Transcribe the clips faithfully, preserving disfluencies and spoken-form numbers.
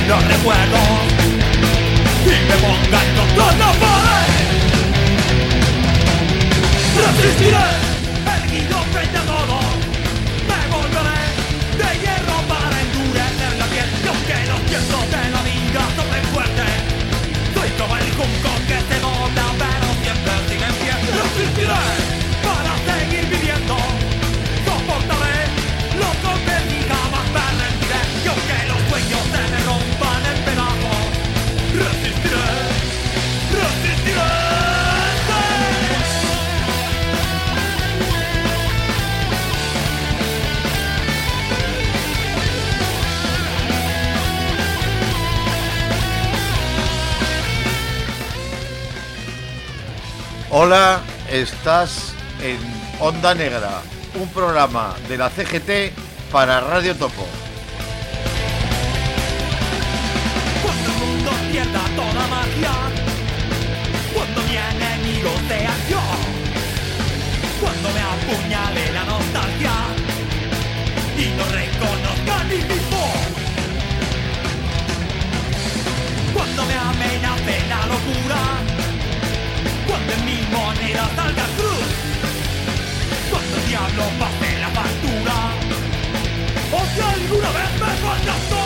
los recuerdos y me pongan contra la pared. Resistiré, erguido frente a todo, me volveré de hierro para endurecer la piel. Y aunque los vientos de la vida soplen fuerte, soy como el junco que se dobla pero siempre sigue en pie. Resistiré para seguir viviendo, soportaré los golpes y jamás me rendiré. Y aunque los sueños se me rompan en pedazos, resistiré, resistiré. Hola, estás en Onda Negra, un programa de la C G T para Radio Topo. Cuando el mundo pierda toda magia, cuando mi enemigo sea yo, cuando me apuñale la nostalgia y no reconozca ni mi voz, cuando me amenace la locura, cuando en mi moneda salga cruz, cuando el diablo pase la factura, o si alguna vez me fracasó,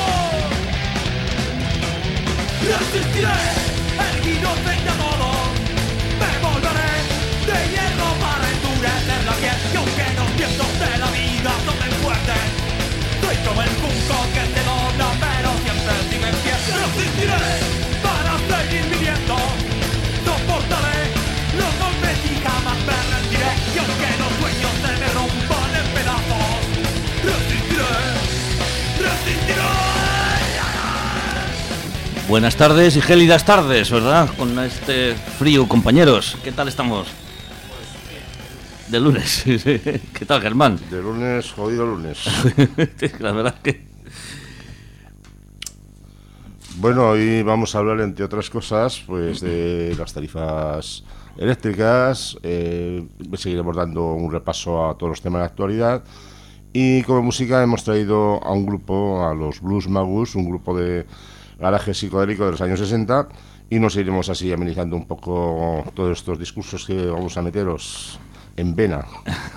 resistiré, erguido frente a todo, me volveré de hierro para endurecer la piel. Y aunque los vientos de la vida soplen fuerte, soy como el junco que se dobla pero siempre sigue en pie. Resistiré para seguir viviendo, soportaré los golpes y jamás me rendiré. Y aunque los sueños se me rompan en pedazos, resistiré, resistiré. Buenas tardes y gélidas tardes, ¿verdad? Con este frío, compañeros. ¿Qué tal estamos? De lunes. ¿Qué tal, Germán? De lunes, jodido lunes. La verdad que... Bueno, hoy vamos a hablar, entre otras cosas, pues de las tarifas eléctricas. Eh, seguiremos dando un repaso a todos los temas de actualidad. Y como música hemos traído a un grupo, a los Blues Magus, un grupo de garaje psicodélico de los años sesenta, y nos iremos así amenizando un poco todos estos discursos que vamos a meteros en vena.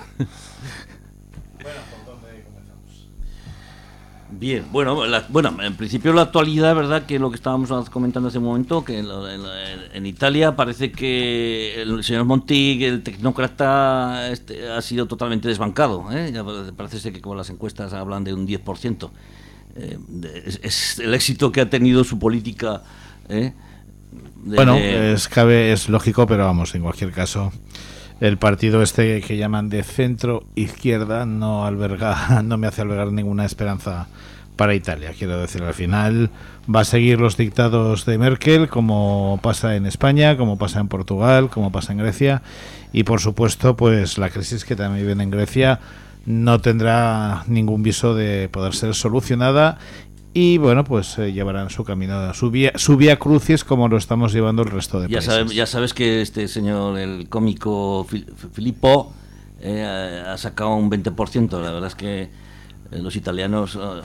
Bien, bueno, la, bueno, en principio la actualidad, verdad, que lo que estábamos comentando hace un momento, que en, en, en Italia parece que el señor Monti, el tecnócrata, este, ha sido totalmente desbancado, ¿eh? Ya parece ser que como las encuestas hablan de un diez por ciento. Eh, es, es el éxito que ha tenido su política. ¿eh? De, bueno, de... es, cabe, es lógico, pero vamos, en cualquier caso, el partido este que llaman de centro izquierda no alberga, no me hace albergar ninguna esperanza para Italia. Quiero decir, al final va a seguir los dictados de Merkel, como pasa en España, como pasa en Portugal, como pasa en Grecia, y por supuesto, pues la crisis que también vive en Grecia no tendrá ningún viso de poder ser solucionada. Y bueno, pues eh, llevarán su camino, su vía, su vía crucis, como lo estamos llevando el resto de ya países. Sabes, ya sabes que este señor, el cómico Filippo, eh, ha sacado un veinte por ciento. La verdad es que eh, los italianos... Uh...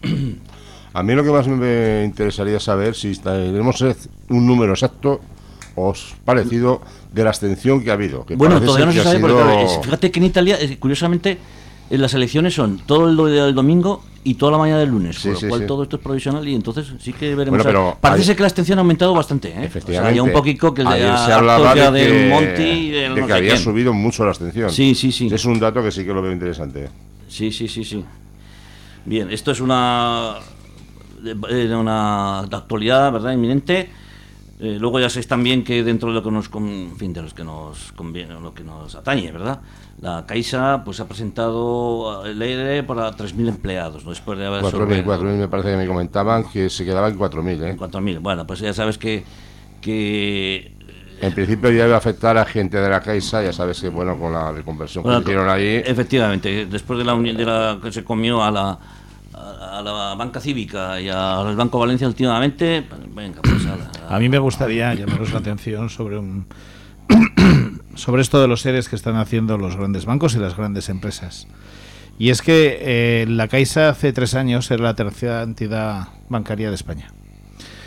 A mí lo que más me interesaría saber si tenemos un número exacto o parecido de la abstención que ha habido. Que bueno, todavía no se sabe, sido... porque claro, es, fíjate que en Italia, curiosamente, las elecciones son todo el, do- el domingo y toda la mañana del lunes, sí, por lo sí, cual sí. todo esto es provisional y entonces sí que veremos. Bueno, pero parece hay... ser que la abstención ha aumentado bastante, ¿eh? Efectivamente. O sea, ya un poquito que el de ayer se la hablaba de del que, Monti y del de no que sé había quién. subido mucho la abstención. Sí, sí, sí. Es un dato que sí que lo veo interesante. Sí, sí, sí, sí. Bien, esto es una de una actualidad, ¿verdad? Inminente. Eh, luego ya sabéis también que dentro de lo que nos, con, en fin, de los que nos conviene, lo que nos atañe, ¿verdad? La Caixa pues ha presentado el E R E para tres mil empleados, ¿no? Después de haber cuatro mil me parece que me comentaban que se quedaban cuatro mil, ¿eh? cuatro mil. Bueno, pues ya sabes que que en principio ya iba a afectar a gente de la Caixa, ya sabes que bueno, con la reconversión bueno, que hicieron ahí. Efectivamente, después de la unión de la que se comió a la a la banca cívica y al Banco Valencia últimamente, venga, pues a, la, a mí me gustaría llamaros la atención sobre un sobre esto de los ERES que están haciendo los grandes bancos y las grandes empresas. Y es que eh, la Caixa hace tres años era la tercera entidad bancaria de España.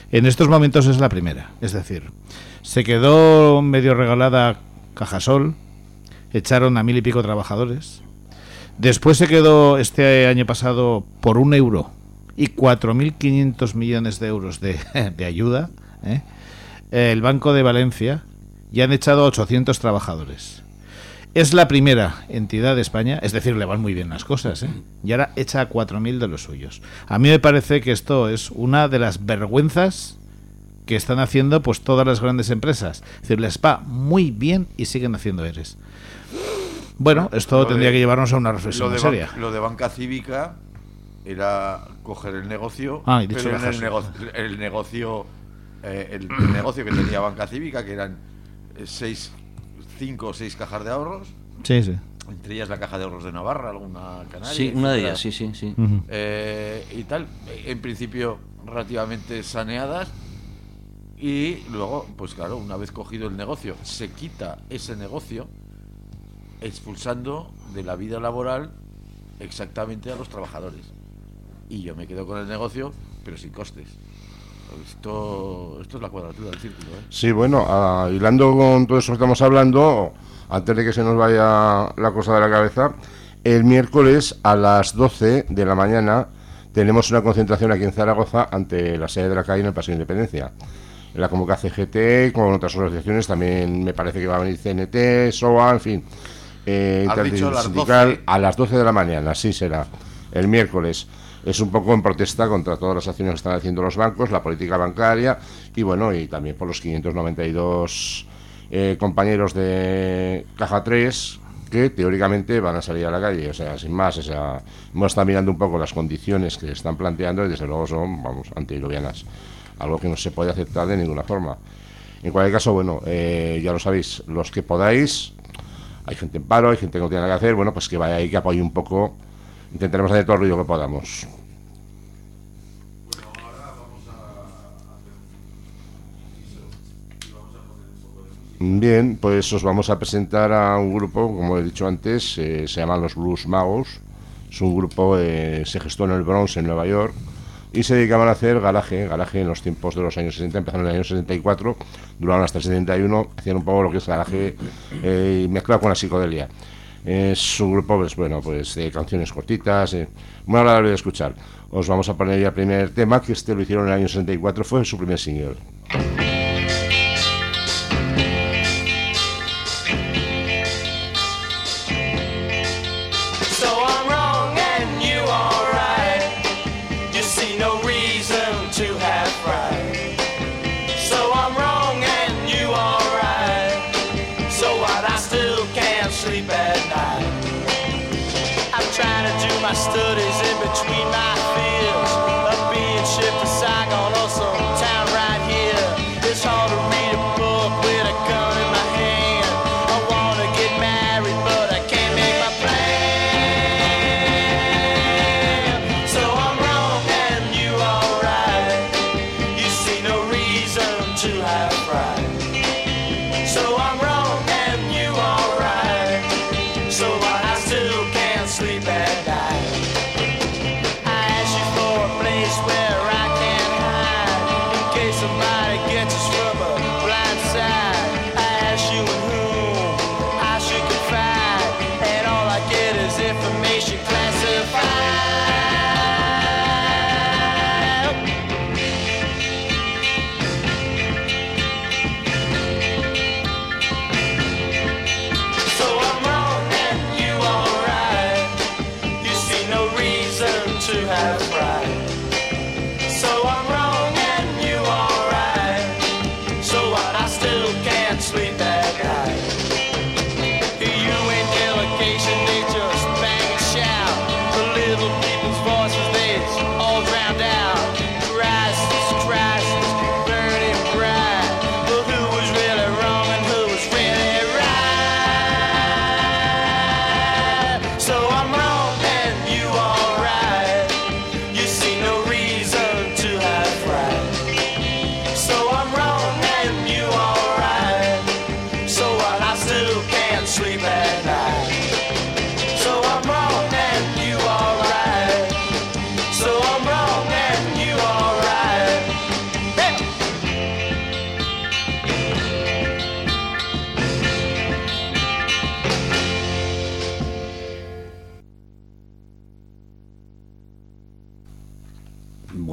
En estos momentos es la primera. Es decir, se quedó medio regalada Cajasol, echaron a mil y pico trabajadores. Después se quedó este año pasado por un euro y cuatro mil quinientos millones de euros de, de ayuda, ¿eh? El Banco de Valencia, y han echado a ochocientos trabajadores. Es la primera entidad de España, es decir, le van muy bien las cosas, ¿eh? Y ahora echa a cuatro mil de los suyos. A mí me parece que esto es una de las vergüenzas que están haciendo pues todas las grandes empresas. Es decir, les va muy bien y siguen haciendo eres. Bueno, esto Lo tendría de- que llevarnos a una reflexión Lo de, seria. ban- lo de banca cívica era coger el negocio, Ah, y dicho pero en el, dejarse. negocio, el negocio, eh, el, el negocio que tenía banca cívica, que eran eh, seis, cinco o seis cajas de ahorros, Sí, sí. entre ellas la caja de ahorros de Navarra, alguna canaria. Sí, una de etcétera. ellas, sí, sí, sí. Ujú. Eh, y tal, en principio relativamente saneadas, y luego, pues claro, una vez cogido el negocio, se quita ese negocio expulsando de la vida laboral exactamente a los trabajadores, y yo me quedo con el negocio pero sin costes. Esto, esto es la cuadratura del círculo, ¿eh? Sí, bueno, ah, hilando con todo eso que estamos hablando, antes de que se nos vaya la cosa de la cabeza, el miércoles a las doce de la mañana tenemos una concentración aquí en Zaragoza ante la sede de la calle en el Paseo de Independencia. La convoca C G T, con otras asociaciones, también me parece que va a venir C N T, S O A, en fin. Eh, Has dicho a las sindical, doce. a las doce de la mañana, sí será, el miércoles. Es un poco en protesta contra todas las acciones que están haciendo los bancos, la política bancaria y bueno, y también por los quinientos noventa y dos eh, compañeros de Caja tres que teóricamente van a salir a la calle, o sea, sin más, o sea, hemos estado mirando un poco las condiciones que se están planteando y desde luego son, vamos, antidiluvianas, algo que no se puede aceptar de ninguna forma. En cualquier caso, bueno, eh, ya lo sabéis, los que podáis, hay gente en paro, hay gente que no tiene nada que hacer, bueno, pues que vaya ahí, que apoye un poco. Intentaremos hacer todo el ruido que podamos. Bien, pues os vamos a presentar a un grupo, como he dicho antes, eh, se llaman los Blues Magos. Es un grupo, eh, se gestó en el Bronx, en Nueva York, y se dedicaban a hacer garaje, garaje en los tiempos de los años sesenta, empezaron en el año setenta y cuatro, duraron hasta el setenta y uno, hacían un poco lo que es garaje eh, mezclado con la psicodelia. Es un grupo, pues bueno, pues de canciones cortitas, eh, muy agradable de escuchar. Os vamos a poner ya el primer tema, que este lo hicieron en el año sesenta y cuatro, fue su primer single. So I'm wrong and you are right. You see no reason to have pride. So I'm wrong and you are right. So what? I still can't sleep at night. I'm trying to do my studies in between my fears of being shipped to Saigon or some town right here. It's hard to read a book with a gun in my hand. I wanna get married, but I can't make my plan. So I'm wrong and you are right. You see no reason to have pride. So I'm wrong and you are right. So I still can't sleep at night. I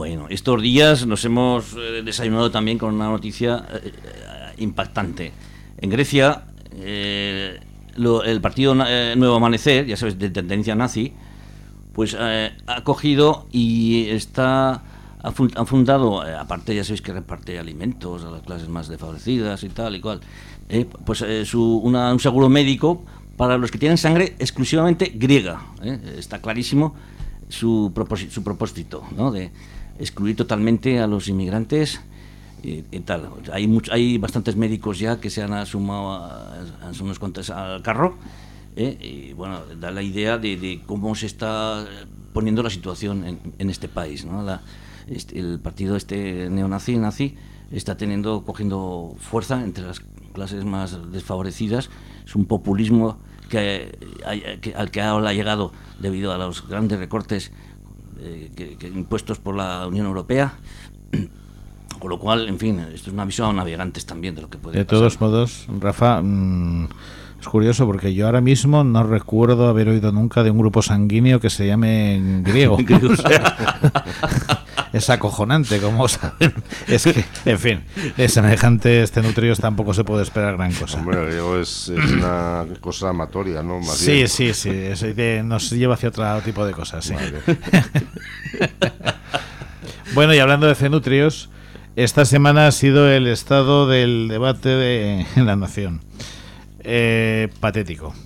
Bueno, estos días nos hemos eh, desayunado también con una noticia eh, impactante. En Grecia, eh, lo, el partido eh, Nuevo Amanecer, ya sabes, de tendencia nazi, pues eh, ha cogido y está ha, fun, ha fundado, eh, aparte ya sabéis que reparte alimentos a las clases más desfavorecidas y tal y cual, eh, pues eh, su, una, un seguro médico para los que tienen sangre exclusivamente griega. Eh, está clarísimo su propósito, su propósito, ¿no? De excluir totalmente a los inmigrantes y, y tal. Hay much, hay bastantes médicos ya que se han asumado a, a, a unos cuantos al carro. Eh, y bueno, da la idea de, de cómo se está poniendo la situación en, en este país, ¿no? La, este, el partido este neonazi nazi está teniendo cogiendo fuerza entre las clases más desfavorecidas. Es un populismo que, que al que ha llegado debido a los grandes recortes eh, que, que impuestos por la Unión Europea. Con lo cual, en fin, esto es una visión a navegantes también de lo que puede de pasar. todos modos, Rafa, mmm, es curioso porque yo ahora mismo no recuerdo haber oído nunca de un grupo sanguíneo que se llame griego. Es acojonante, como saben. Es que, en fin, de semejantes tenutrios tampoco se puede esperar gran cosa. Hombre, el griego es, es una cosa amatoria, ¿no? Más sí, bien. sí, sí, es de, nos lleva hacia otro tipo de cosas, sí. Vale. Bueno, y hablando de cenutrios, esta semana ha sido el estado del debate de, en la nación. Eh, patético.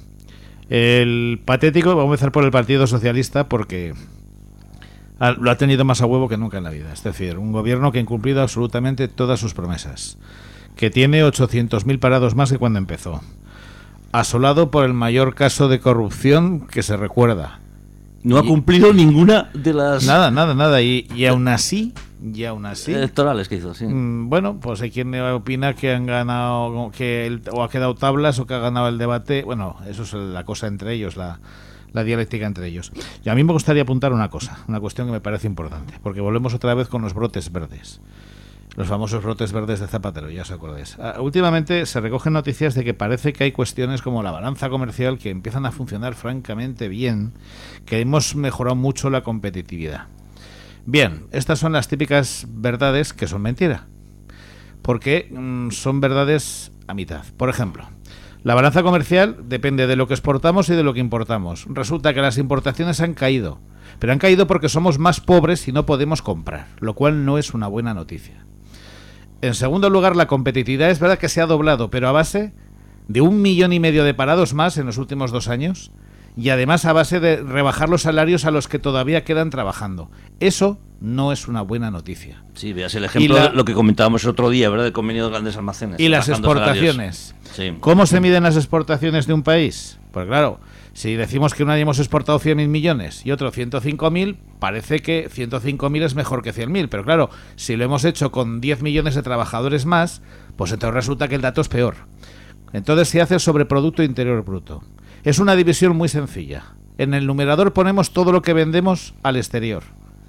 El patético, vamos a empezar por el Partido Socialista porque ha, lo ha tenido más a huevo que nunca en la vida. Es decir, un gobierno que ha incumplido absolutamente todas sus promesas, que tiene ochocientos mil parados más que cuando empezó, asolado por el mayor caso de corrupción que se recuerda. No ha Y- cumplido ninguna de las Nada, nada, nada. Y, y aún así, y aún así, electorales que hizo, sí. Mm, bueno, pues hay quien opina que han ganado, que el, o ha quedado tablas o que ha ganado el debate. Bueno, eso es la cosa entre ellos, la, la dialéctica entre ellos. Y a mí me gustaría apuntar una cosa, una cuestión que me parece importante, porque volvemos otra vez con los brotes verdes. Los famosos brotes verdes de Zapatero, ya os acordáis. Ah, últimamente se recogen noticias de que parece que hay cuestiones como la balanza comercial que empiezan a funcionar francamente bien, que hemos mejorado mucho la competitividad. Bien, estas son las típicas verdades que son mentira, porque mmm, son verdades a mitad. Por ejemplo, la balanza comercial depende de lo que exportamos y de lo que importamos. Resulta que las importaciones han caído, pero han caído porque somos más pobres y no podemos comprar, lo cual no es una buena noticia. En segundo lugar, la competitividad es verdad que se ha doblado, pero a base de un millón y medio de parados más en los últimos dos años y además a base de rebajar los salarios a los que todavía quedan trabajando. Eso no es una buena noticia. Sí, veas el ejemplo Y la- de lo que comentábamos el otro día, ¿verdad? Del convenio de grandes almacenes. Y las bajando exportaciones. salarios. Sí. ¿Cómo se miden las exportaciones de un país? Pues claro, si decimos que un año hemos exportado cien mil millones y otro ciento cinco mil, parece que ciento cinco mil es mejor que cien mil. Pero claro, si lo hemos hecho con diez millones de trabajadores más, pues entonces resulta que el dato es peor. Entonces se hace sobre Producto Interior Bruto. Es una división muy sencilla. En el numerador ponemos todo lo que vendemos al exterior.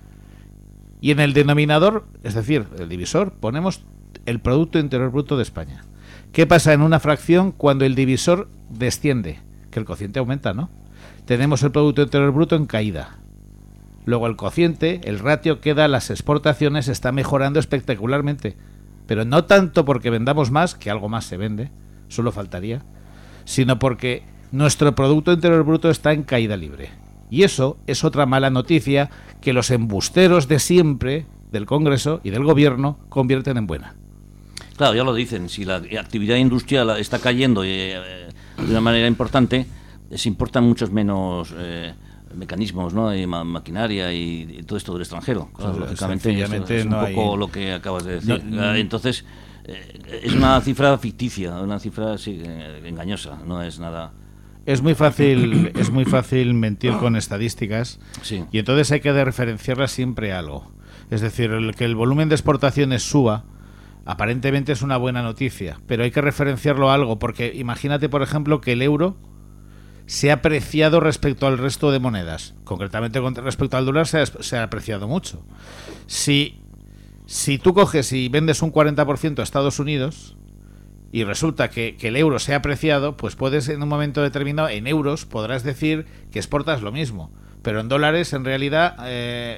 Y en el denominador, es decir, el divisor, ponemos el Producto Interior Bruto de España. ¿Qué pasa en una fracción cuando el divisor desciende? Que el cociente aumenta, ¿no? Tenemos el Producto Interior Bruto en caída. Luego el cociente, el ratio que da las exportaciones está mejorando espectacularmente. Pero no tanto porque vendamos más, que algo más se vende, solo faltaría, sino porque nuestro Producto Interior Bruto está en caída libre. Y eso es otra mala noticia que los embusteros de siempre del Congreso y del Gobierno convierten en buena. Claro, ya lo dicen, si la actividad industrial está cayendo eh, de una manera importante, se importan muchos menos eh, mecanismos, ¿no? Y ma maquinaria y, y todo esto del extranjero. Claro, Pues, lógicamente, sencillamente es un no poco hay- lo que acabas de decir. No, Ah, mm. Entonces, eh, es una cifra ficticia, una cifra sí, eh, engañosa, no es nada... Es muy fácil, es muy fácil mentir con estadísticas. Sí. Y entonces hay que de referenciarlas siempre a algo. Es decir, el que el volumen de exportaciones suba, aparentemente es una buena noticia, pero hay que referenciarlo a algo, porque imagínate, por ejemplo, que el euro se ha apreciado respecto al resto de monedas. Concretamente con respecto al dólar se ha, se ha apreciado mucho. Si, si tú coges y vendes un cuarenta por ciento a Estados Unidos y resulta que, que el euro se ha apreciado, pues puedes en un momento determinado, en euros, podrás decir que exportas lo mismo. Pero en dólares, en realidad, eh,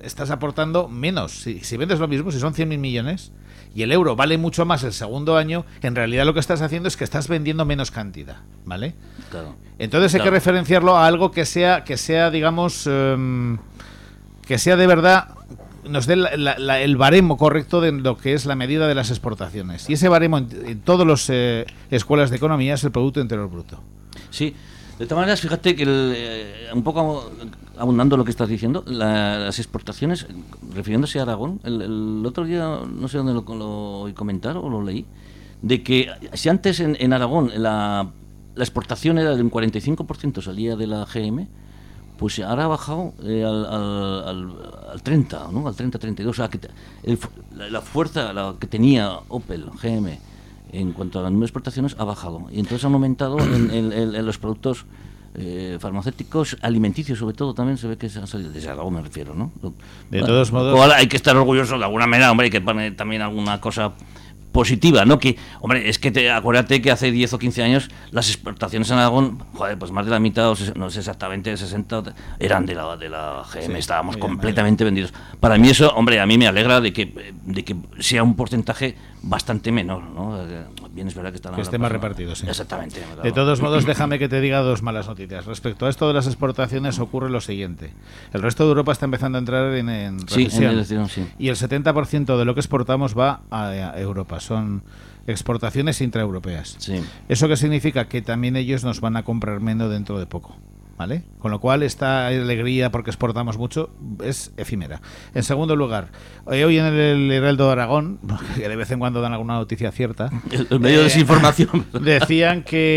estás aportando menos. Si, si vendes lo mismo, si son cien mil millones y el euro vale mucho más el segundo año, en realidad lo que estás haciendo es que estás vendiendo menos cantidad, ¿vale? Claro. Entonces hay Claro. que referenciarlo a algo que sea, que sea digamos, um, que sea de verdad, nos dé la, la, la, el baremo correcto de lo que es la medida de las exportaciones. Y ese baremo en, en todas las eh, escuelas de economía es el Producto Interior Bruto. Sí, de todas maneras, fíjate que el, eh, un poco abundando lo que estás diciendo, la, las exportaciones, refiriéndose a Aragón, el, el otro día, no sé dónde lo, lo oí comentar o lo leí, de que si antes en, en Aragón la, la exportación era de un cuarenta y cinco por ciento salía de la G M, pues ahora ha bajado eh, al, al, al, al treinta, ¿no? Al treinta, treinta y dos, o sea, que te- el, la, la fuerza la que tenía Opel, G M, en cuanto a las nuevas exportaciones ha bajado y entonces han aumentado en, en- en- en los productos eh, farmacéuticos, alimenticios sobre todo, también se ve que se han salido desde Aragón, me refiero, ¿no? Lo- De todos lo modos- cual hay que estar orgulloso de alguna manera, hombre, hay que poner también alguna cosa positiva, ¿no? Que, hombre, es que te, acuérdate que hace diez o quince años las exportaciones en Aragón, joder, pues más de la mitad, o ses- no sé exactamente, sesenta, eran de la, de la G M, Sí, estábamos muy completamente vendidos. Para mí eso, hombre, a mí me alegra de que, de que sea un porcentaje bastante menor, ¿no? Eh, Bien, es verdad que están Que ahora esté más pasando- repartido, sí. Exactamente. claro. De todos modos, déjame que te diga dos malas noticias. Respecto a esto de las exportaciones ocurre lo siguiente. El resto de Europa está empezando a entrar en, en Sí, en recesión. recesión, sí. Y el setenta por ciento de lo que exportamos va a, a Europa. Son exportaciones intraeuropeas. Sí. ¿Eso qué significa? Que también ellos nos van a comprar menos dentro de poco. ¿Vale? Con lo cual esta alegría porque exportamos mucho es efímera. En segundo lugar, eh, hoy en el Heraldo de Aragón, que de vez en cuando dan alguna noticia cierta, El, el medio de eh, desinformación. decían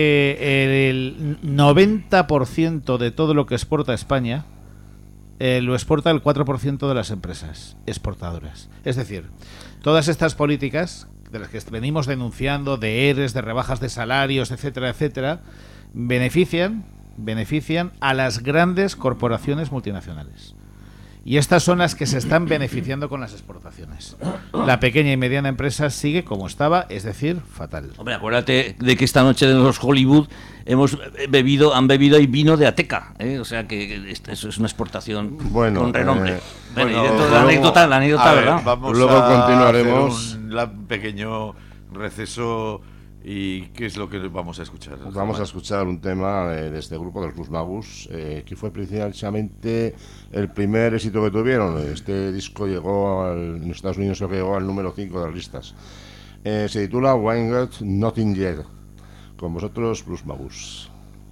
que el noventa por ciento de todo lo que exporta España eh, lo exporta el cuatro por ciento de las empresas exportadoras. Es decir, todas estas políticas de las que venimos denunciando, de E R E S, de rebajas de salarios, etcétera, etcétera, benefician, benefician a las grandes corporaciones multinacionales. Y estas son las que se están beneficiando con las exportaciones. La pequeña y mediana empresa sigue como estaba, es decir, fatal. Hombre, acuérdate de que esta noche en los Hollywood hemos bebido, han bebido y vino de Ateca, ¿eh? O sea que que esto- eso es una exportación Bueno, con renombre. eh, Bueno, Bueno, y dentro de la luego- anécdota, la anécdota, a ver, ¿verdad? vamos Luego a continuaremos. hacer un la- pequeño receso y qué es lo que vamos a escuchar. Vamos a Germán? escuchar un tema eh, de este grupo, de los Blues Magus, eh, que fue precisamente el primer éxito que tuvieron. Este disco llegó al, en Estados Unidos creo que llegó al número cinco de las listas. Eh, se titula Wine Got Nothing Yet. Con vosotros, Blues Magus.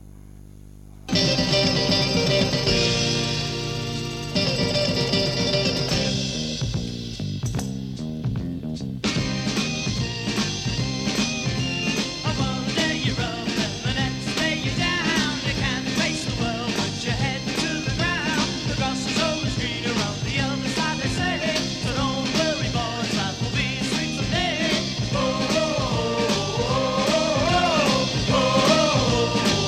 One day you're up and the next day you're down. You can't face the world with your head to the ground. The grass is always greener on the other side, they say. So don't worry, boys, life will be sweet someday. Oh, oh, oh, oh, oh, oh, oh, oh.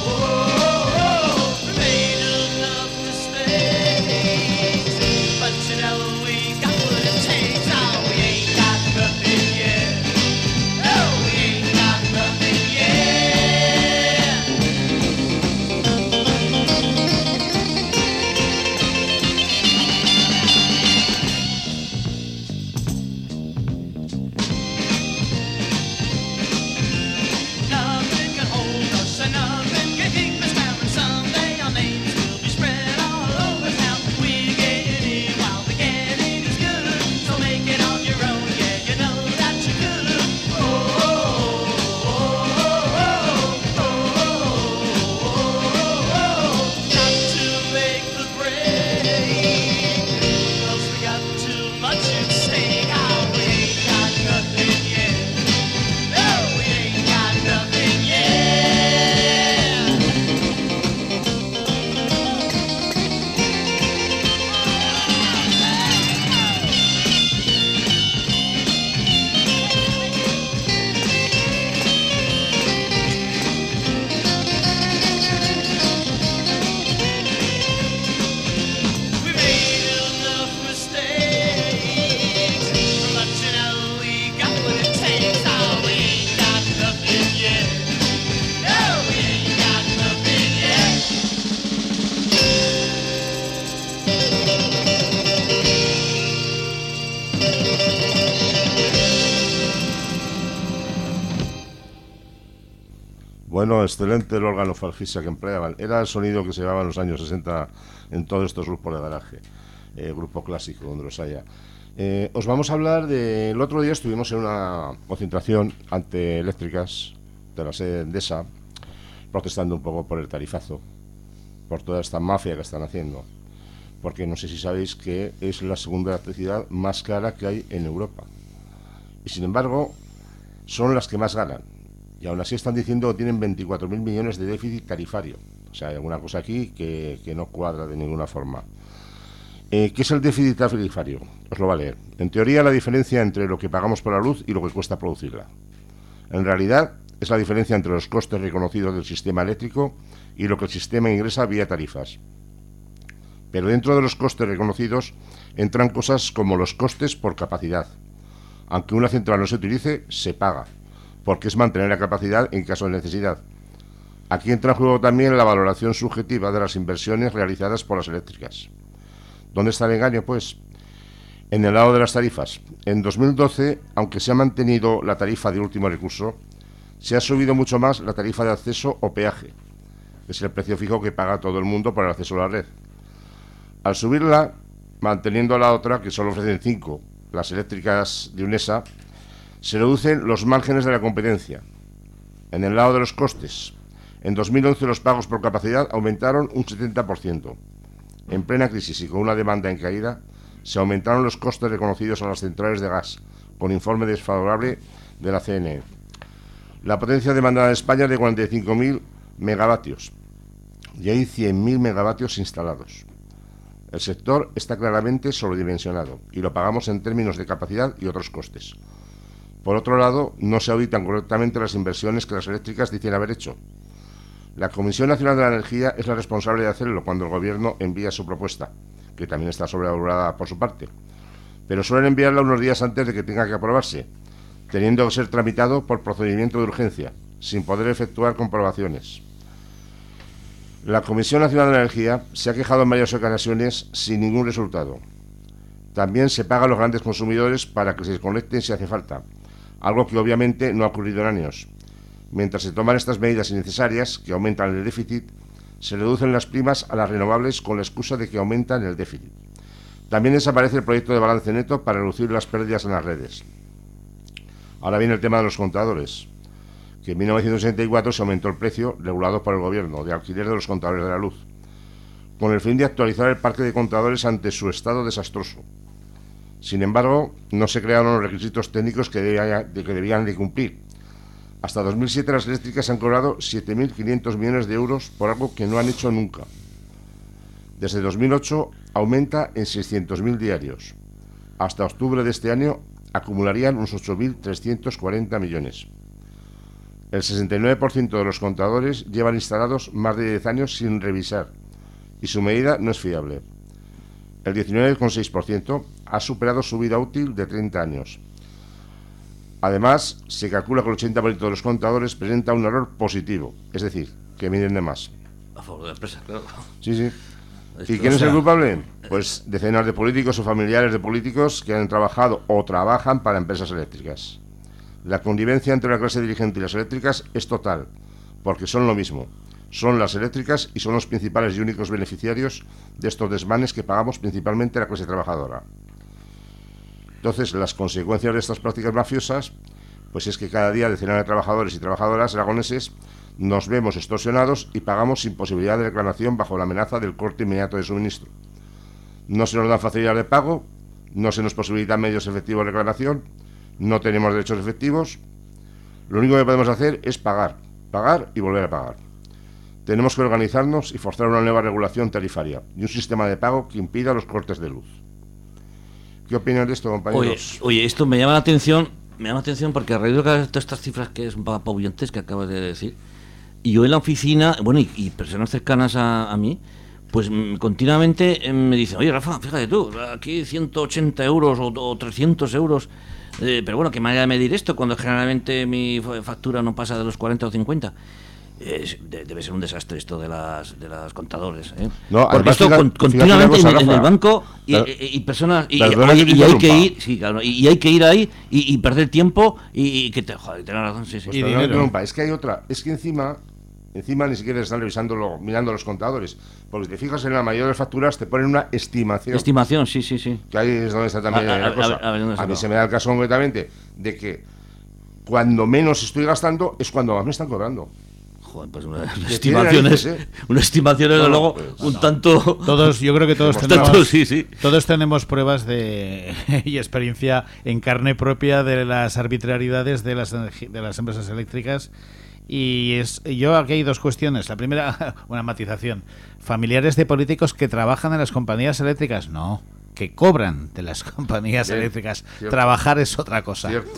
Bueno, excelente el órgano Farfisa que empleaban. Era el sonido que se llevaba en los años sesenta en todos estos grupos de garaje, eh, grupo clásico, donde los haya. Eh, os vamos a hablar de... El otro día estuvimos en una concentración ante eléctricas de la sede de Endesa, protestando un poco por el tarifazo, por toda esta mafia que están haciendo. Porque no sé si sabéis que es la segunda electricidad más cara que hay en Europa. Y sin embargo, son las que más ganan. Y aún así están diciendo que tienen veinticuatro mil millones de déficit tarifario. O sea, hay alguna cosa aquí que, que no cuadra de ninguna forma. Eh, ¿Qué es el déficit tarifario? Os lo va a leer. En teoría, la diferencia entre lo que pagamos por la luz y lo que cuesta producirla. En realidad, es la diferencia entre los costes reconocidos del sistema eléctrico y lo que el sistema ingresa vía tarifas. Pero dentro de los costes reconocidos entran cosas como los costes por capacidad. Aunque una central no se utilice, se paga, porque es mantener la capacidad en caso de necesidad. Aquí entra en juego también la valoración subjetiva de las inversiones realizadas por las eléctricas. ¿Dónde está el engaño, pues? En el lado de las tarifas. En dos mil doce, aunque se ha mantenido la tarifa de último recurso, se ha subido mucho más la tarifa de acceso o peaje, que es el precio fijo que paga todo el mundo por el acceso a la red. Al subirla, manteniendo la otra, que solo ofrecen cinco, las eléctricas de UNESA, se reducen los márgenes de la competencia. En el lado de los costes, en dos mil once los pagos por capacidad aumentaron un setenta por ciento. En plena crisis y con una demanda en caída, se aumentaron los costes reconocidos a las centrales de gas, con informe desfavorable de la C N E. La potencia demandada en España es de cuarenta y cinco mil megavatios y hay cien mil megavatios instalados. El sector está claramente sobredimensionado y lo pagamos en términos de capacidad y otros costes. Por otro lado, no se auditan correctamente las inversiones que las eléctricas dicen haber hecho. La Comisión Nacional de la Energía es la responsable de hacerlo cuando el Gobierno envía su propuesta, que también está sobrevalorada por su parte. Pero suelen enviarla unos días antes de que tenga que aprobarse, teniendo que ser tramitado por procedimiento de urgencia, sin poder efectuar comprobaciones. La Comisión Nacional de la Energía se ha quejado en varias ocasiones sin ningún resultado. También se paga a los grandes consumidores para que se desconecten si hace falta, algo que obviamente no ha ocurrido en años. Mientras se toman estas medidas innecesarias, que aumentan el déficit, se reducen las primas a las renovables con la excusa de que aumentan el déficit. También desaparece el proyecto de balance neto para reducir las pérdidas en las redes. Ahora viene el tema de los contadores, que en mil novecientos sesenta y cuatro se aumentó el precio, regulado por el Gobierno, de alquiler de los contadores de la luz, con el fin de actualizar el parque de contadores ante su estado desastroso. Sin embargo, no se crearon los requisitos técnicos que debían de, que debían de cumplir. Hasta dos mil siete las eléctricas han cobrado siete mil quinientos millones de euros por algo que no han hecho nunca. Desde dos mil ocho aumenta en seiscientos mil diarios. Hasta octubre de este año acumularían unos ocho mil trescientos cuarenta millones. El sesenta y nueve por ciento de los contadores llevan instalados más de diez años sin revisar y su medida no es fiable. El diecinueve coma seis por ciento ha superado su vida útil de treinta años. Además, se calcula que el ochenta por ciento de los contadores presenta un error positivo, es decir, que miden de más. A favor de la empresa, claro. Sí, sí. Esto, ¿Y quién o es sea, el culpable? Pues decenas de políticos o familiares de políticos que han trabajado o trabajan para empresas eléctricas. La connivencia entre la clase dirigente y las eléctricas es total, porque son lo mismo. Son las eléctricas y son los principales y únicos beneficiarios de estos desmanes que pagamos principalmente la clase trabajadora. Entonces, las consecuencias de estas prácticas mafiosas, pues es que cada día decenas de trabajadores y trabajadoras aragoneses nos vemos extorsionados y pagamos sin posibilidad de reclamación bajo la amenaza del corte inmediato de suministro. No se nos dan facilidades de pago, no se nos posibilitan medios efectivos de reclamación, no tenemos derechos efectivos. Lo único que podemos hacer es pagar, pagar y volver a pagar. Tenemos que organizarnos y forzar una nueva regulación tarifaria y un sistema de pago que impida los cortes de luz. ¿Qué opinan de esto, compañeros? Oye, oye, esto me llama la atención, me llama la atención porque a raíz de todas estas cifras que es un poco apabullantes que acabas de decir, y yo en la oficina, bueno, y, y personas cercanas a, a mí, pues m- continuamente eh, me dicen, oye, Rafa, fíjate tú, aquí ciento ochenta euros o, o trescientos euros, eh, pero bueno, qué manera de medir esto cuando generalmente mi factura no pasa de los cuarenta o cincuenta. Es, de, debe ser un desastre esto de las de los contadores, ¿eh? No, porque además, esto fíjate- con- fíjate continuamente una cosa, en, en el Rafa. banco y, Per- y- y personas y, Perdona y- que te y hay que interrumpa. ir, sí, claro, y, y hay que ir ahí y, y perder tiempo y, y que te joder, tienes razón, sí, sí. Pues Y perdona que dinero. interrumpa, es que hay otra, es que encima, encima ni siquiera están revisándolo, mirando los contadores, porque te fijas en la mayoría de las facturas, te ponen una estimación. Estimación, sí, sí, sí. Que ahí es donde está también A- a- la a- cosa. a ver, a ver, ¿dónde A está mí todo? se me da el caso concretamente de que cuando menos estoy gastando es cuando más me están cobrando. Joder, pues una, tiene estimaciones, narices, ¿eh? una estimación desde No, luego pues, un tanto, Todos, yo creo que todos Hemos tenemos, tanto, sí, sí. todos tenemos pruebas de y experiencia en carne propia de las arbitrariedades de las energi- de las empresas eléctricas. Y es, yo aquí hay dos cuestiones. La primera, una matización. Familiares de políticos que trabajan en las compañías eléctricas, no, que cobran de las compañías Bien, eléctricas. cierto. Trabajar es otra cosa. Cierto.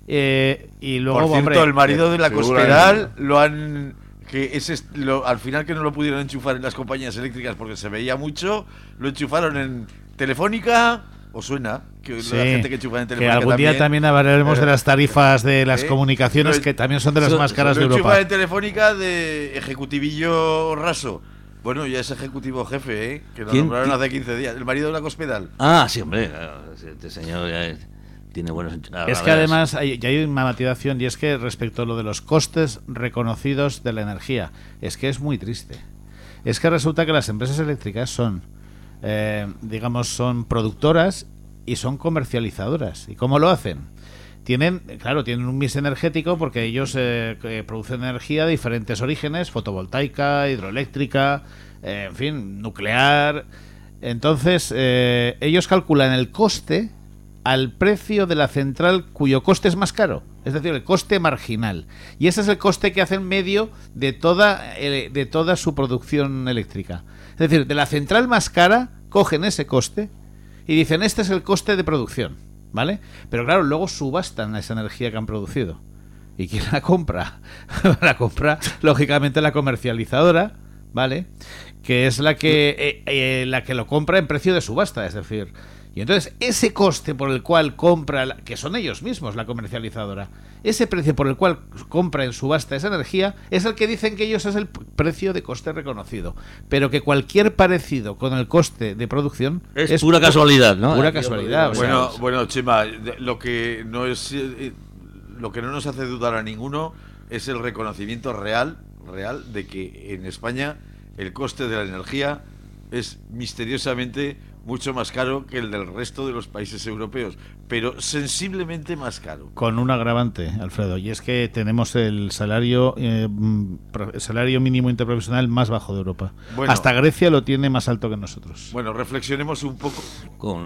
Eh, y luego, Por cierto, hombre, el marido de la figura Cospedal en- lo han... que ese est- lo- al final que no lo pudieron enchufar en las compañías eléctricas porque se veía mucho, lo enchufaron en Telefónica, ¿os suena? Que sí, la gente que enchufa en que Telefónica algún día también hablaremos Eh, de las tarifas de las eh, comunicaciones lo- que también son de las lo- más caras de lo Europa. enchufa en Telefónica de ejecutivillo raso. Bueno, ya es ejecutivo jefe, ¿eh? Que lo ¿Quién? nombraron ¿Quién? hace quince días. El marido de la Cospedal. Ah, sí, hombre, claro, este señor ya es- tiene buenos. ahora Es que verás. además hay, ya hay una matización y es que respecto a lo de los costes reconocidos de la energía, es que es muy triste. Es que resulta que las empresas eléctricas son, eh, digamos, son productoras y son comercializadoras. ¿Y cómo lo hacen? Tienen, claro, tienen un mix energético porque ellos eh, que producen energía de diferentes orígenes, fotovoltaica, hidroeléctrica, eh, en fin, nuclear. Entonces, eh, ellos calculan el coste al precio de la central cuyo coste es más caro, es decir, el coste marginal. Y ese es el coste que hacen medio de toda, eh, de toda su producción eléctrica. Es decir, de la central más cara, cogen ese coste y dicen, este es el coste de producción, ¿vale? Pero claro, luego subastan esa energía que han producido. ¿Y quién la compra? La compra, lógicamente, la comercializadora, ¿vale? Que es la que, eh, eh, la que lo compra en precio de subasta, es decir... Y entonces ese coste por el cual compra, la- que son ellos mismos la comercializadora, ese precio por el cual compra en subasta esa energía es el que dicen que ellos es el p- precio de coste reconocido, pero que cualquier parecido con el coste de producción Es pura casualidad, ¿no? Pura Aquí, casualidad, o sea, Bueno, es- bueno, Chema, de- lo que no es eh, lo que no nos hace dudar a ninguno es el reconocimiento real, real de que en España el coste de la energía es misteriosamente mucho más caro que el del resto de los países europeos, pero sensiblemente más caro. con un agravante, Alfredo, y es que tenemos el salario eh, mm, pro- el salario mínimo interprofesional más bajo de Europa. Bueno. Hasta Grecia lo tiene más alto que nosotros. Bueno, reflexionemos un poco. Con...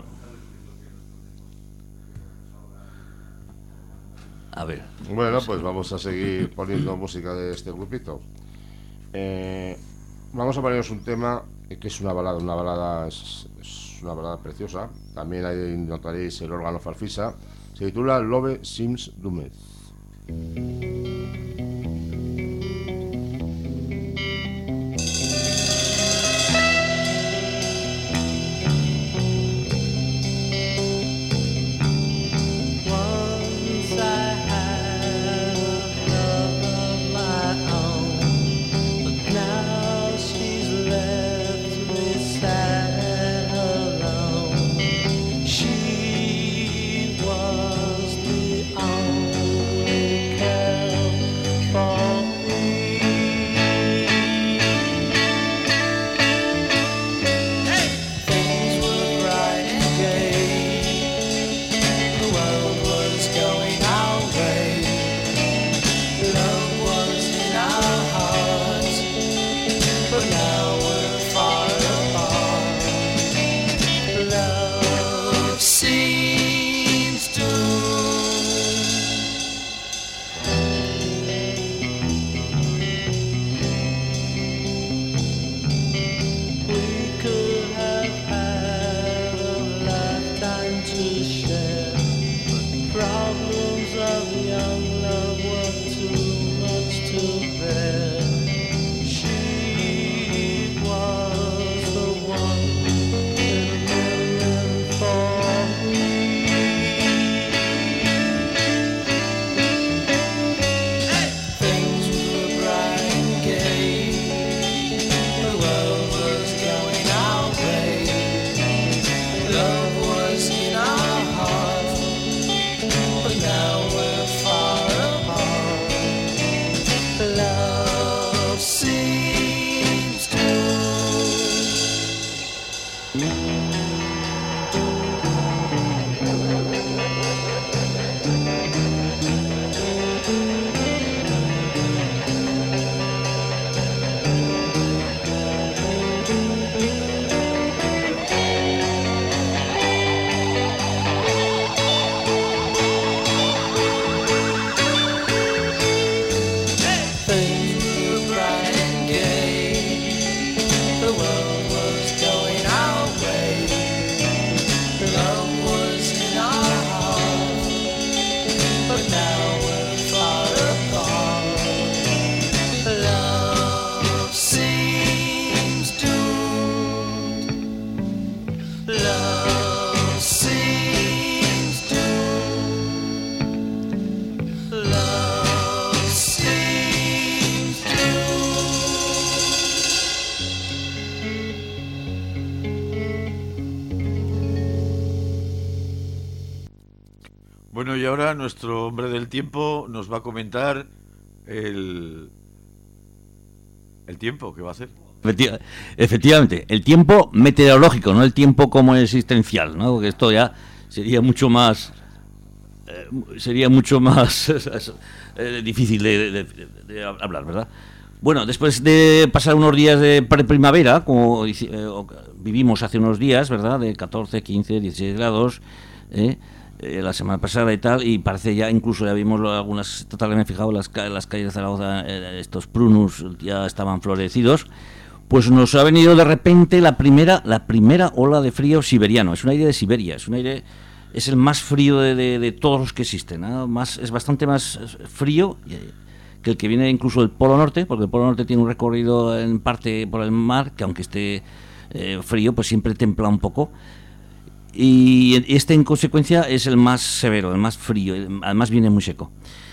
A ver. Bueno, pues vamos a seguir poniendo música de este grupito. Eh, vamos a ponernos un tema eh, que es una balada, una balada es, es una balada preciosa. También ahí notaréis el órgano farfisa. Se titula Love Sims Dumet. Once I had a love of my own, but now she's left me sad and alone. She was the only care Bueno, y ahora nuestro hombre del tiempo nos va a comentar el, el tiempo que va a hacer. Efecti- Efectivamente, el tiempo meteorológico, no el tiempo como existencial, ¿no? Porque esto ya sería mucho más eh, sería mucho más eh, difícil de, de- de- de hablar, ¿verdad? Bueno, después de pasar unos días de preprimavera, como hici- eh, o- vivimos hace unos días, ¿verdad? De catorce, quince, dieciséis grados, ¿eh? Eh, la semana pasada y tal, y parece ya, incluso ya vimos lo- algunas, total, me he fijado, las, ca- las calles de Zaragoza, eh, estos prunus ya estaban florecidos. Pues nos ha venido de repente la primera la primera ola de frío siberiano. Es un aire de Siberia, es un aire, es el más frío de, de- de todos los que existen, ¿no? Más, es bastante más frío eh, que el que viene incluso del Polo Norte, porque el Polo Norte tiene un recorrido en parte por el mar, que aunque esté eh, frío, pues siempre templa un poco. Y este, en consecuencia, es el más severo, el más frío, además viene muy seco.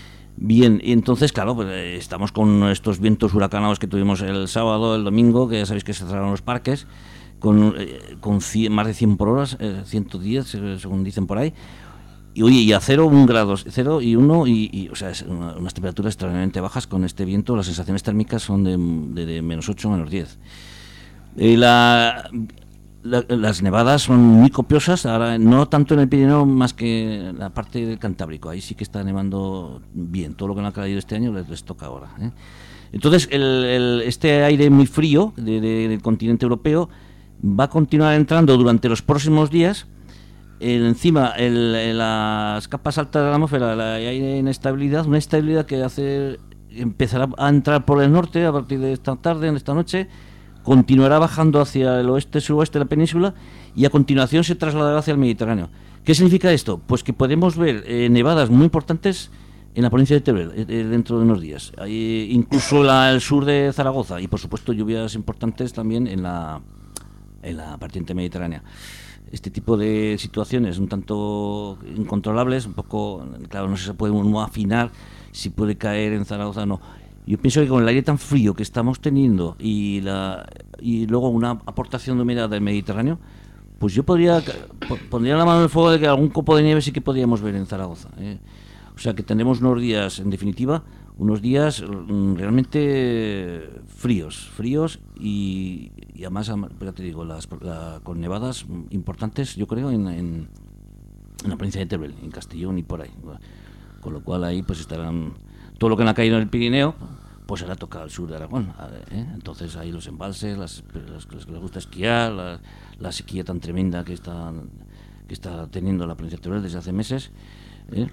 Bien, y entonces, claro, pues eh, estamos con estos vientos huracanados que tuvimos el sábado, el domingo, que ya sabéis que se cerraron los parques, con, eh, con cien, más de cien por hora, eh, ciento diez, eh, según dicen por ahí. Y oye, y a cero, un grado, cero y uno, y, y, o sea, es una- unas temperaturas extraordinariamente bajas con este viento. Las sensaciones térmicas son de, de, de menos ocho, menos diez. Eh, la, la- las nevadas son muy copiosas, ahora no tanto en el Pirineo más que en la parte del Cantábrico. Ahí sí que está nevando bien. Todo lo que no ha caído este año les, les toca ahora, ¿eh? Entonces, el, el- este aire muy frío de- de- del continente europeo va a continuar entrando durante los próximos días. El- encima, el, el- las capas altas de la atmósfera, la, hay inestabilidad, una estabilidad que hace empezará a entrar por el norte a partir de esta tarde, en esta noche, continuará bajando hacia el oeste-suroeste de la península y a continuación se trasladará hacia el Mediterráneo. ¿Qué significa esto? Pues que podemos ver eh, nevadas muy importantes en la provincia de Teruel eh, eh, dentro de unos días. Hay, incluso la, el sur de Zaragoza y, por supuesto, lluvias importantes también en la, en la vertiente mediterránea. Este tipo de situaciones un tanto incontrolables, un poco, claro, no se puede uno afinar si puede caer en Zaragoza o no. Yo pienso que con el aire tan frío que estamos teniendo y la y luego una aportación de humedad del Mediterráneo, pues yo podría po- pondría la mano en el fuego de que algún copo de nieve sí que podríamos ver en Zaragoza, ¿eh? O sea que tendremos unos días, en definitiva, unos días mm, realmente fríos, fríos y, y además, am- ya te digo, las, la- con nevadas mm, importantes, yo creo, en, en, en la provincia de Teruel, en Castellón y por ahí. Con lo cual ahí pues estarán todo lo que no ha caído en el Pirineo, pues será tocado al sur de Aragón, ¿eh? Entonces ahí los embalses, las, las, los que les gusta esquiar, la, la sequía tan tremenda que está, que está teniendo la provincia de Teruel desde hace meses, ¿eh?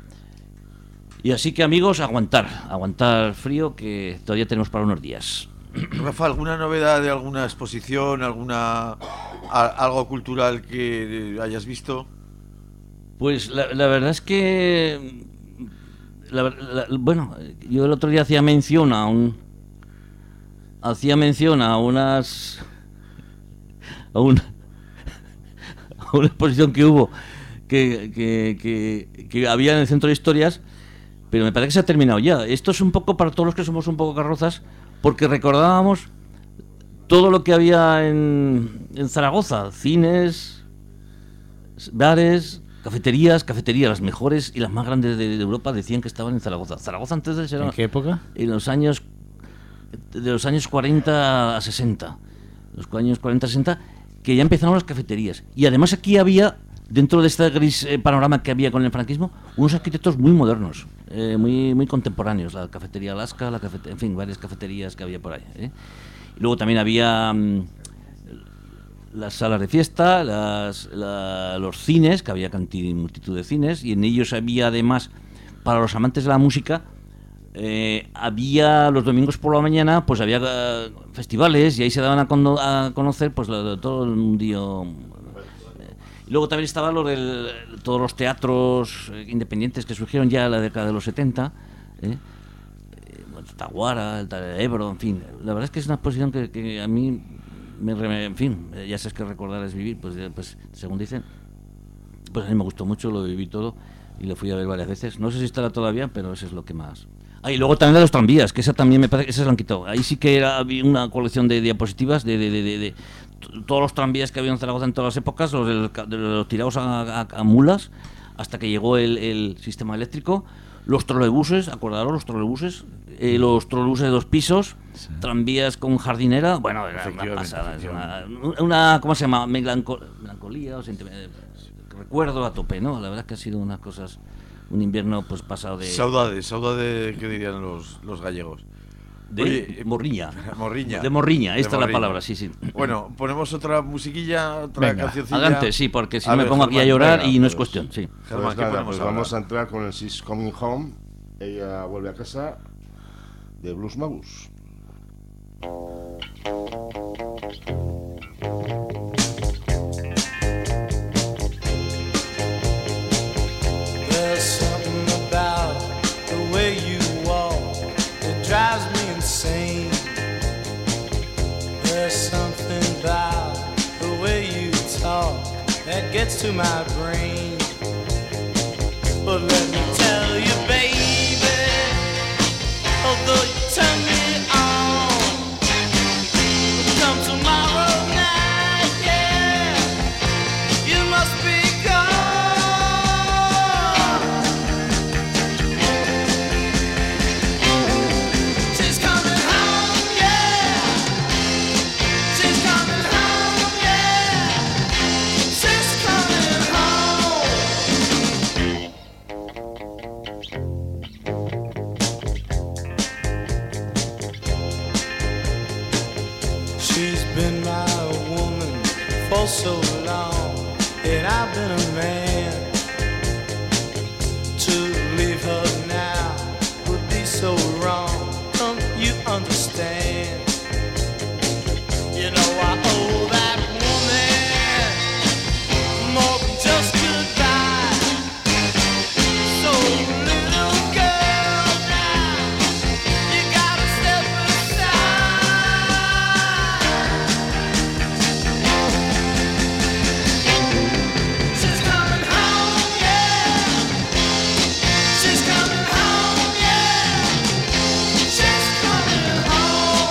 Y así que, amigos, aguantar, aguantar frío, que todavía tenemos para unos días. Rafa, ¿alguna novedad de alguna exposición, alguna a- algo cultural que eh, hayas visto? Pues la, la verdad es que, la ver- la- bueno, yo el otro día hacía mención a un, hacía mención a unas, a una, a una exposición que hubo, que, que, que, que había en el Centro de Historias, pero me parece que se ha terminado ya. Esto es un poco para todos los que somos un poco carrozas, porque recordábamos todo lo que había en, en Zaragoza, cines, bares, cafeterías, cafeterías, las mejores y las más grandes de, de Europa decían que estaban en Zaragoza. Zaragoza antes era ¿En qué época? en los años de los años cuarenta a sesenta, los años cuarenta a sesenta, que ya empezaron las cafeterías. Y además aquí había, dentro de este gris eh, panorama que había con el franquismo, unos arquitectos muy modernos, eh, muy muy contemporáneos, la cafetería Alaska, la cafete- en fin, varias cafeterías que había por ahí, ¿eh? Y luego también había mm, las salas de fiesta, las, la- los cines, que había cantidad, multitud de cines, y en ellos había además, para los amantes de la música, eh, había los domingos por la mañana, pues había eh, festivales, y ahí se daban a, cono- a conocer pues lo- todo el mundillo. Y luego también estaba lo del, todos los teatros eh, independientes que surgieron ya en la década de los setenta, ¿eh? Eh, bueno, Taguara, el Ta- Ebro, en fin. La verdad es que es una exposición que, que a mí, me, re- en fin, eh, ya sabes que recordar es vivir, pues, eh, pues según dicen, pues a mí me gustó mucho, lo viví todo y lo fui a ver varias veces. No sé si estará todavía, pero eso es lo que más... Ah, y luego también de los tranvías, que esa también me parece que esa se la han quitado. Ahí sí que era, había una colección de diapositivas de, de, de, de, de t- todos los tranvías que había en Zaragoza en todas las épocas, los, del ca- de los tirados a, a- a mulas, hasta que llegó el, el sistema eléctrico. Los trolebuses, acordaros, los trolebuses, eh, los trolebuses de dos pisos, sí. tranvías con jardinera, bueno, era una pasada, es una, una, ¿cómo se llama? Melanco, melancolía, o sentimiento, recuerdo a tope, ¿no? La verdad es que ha sido unas cosas, un invierno pues pasado de... Saudade, saudade, ¿qué dirían los, los gallegos? De Oye, morriña. Morriña. De morriña, esta de es la morriña. palabra, sí, sí. Bueno, ponemos otra musiquilla, otra Venga. cancioncilla. Adelante, sí, porque si A no me ver, pongo aquí a Germán, llorar venga, y no es pues. cuestión, sí. Germán, Pues ¿qué nada, ponemos pues ahora? vamos a entrar con el She's Coming Home. Ella vuelve a casa de Blues Magus. There's something about the way you walk that drives me insane. There's something about the way you talk that gets to my brain. But let me tell you, baby, although you turn me on, come tomorrow night, yeah, you must be gone. She's coming home, yeah. She's coming home, yeah. She's coming home. She's been my woman for so long, and I've been a man. To leave her now would be so wrong. Don't you understand? You know I owe that woman more than just goodbye. So little girl, now you gotta step aside. She's coming home, yeah. She's coming home, yeah. She's coming home.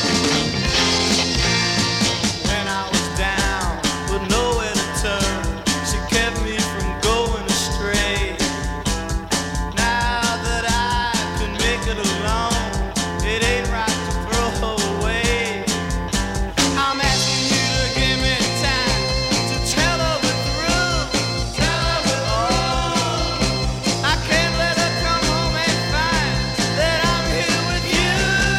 When I was down with nowhere to turn, she kept me from going astray. Now that I can make it alone, it ain't right to throw her away. I'm asking you to give me time to tell her we're through, tell her we're all. I can't let her come home and find that I'm here with you,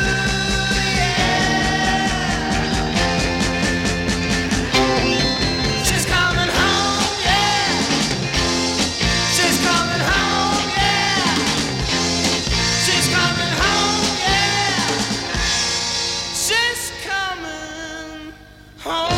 yeah. She's coming home, yeah. She's coming home, yeah. She's coming home, yeah. She's coming home.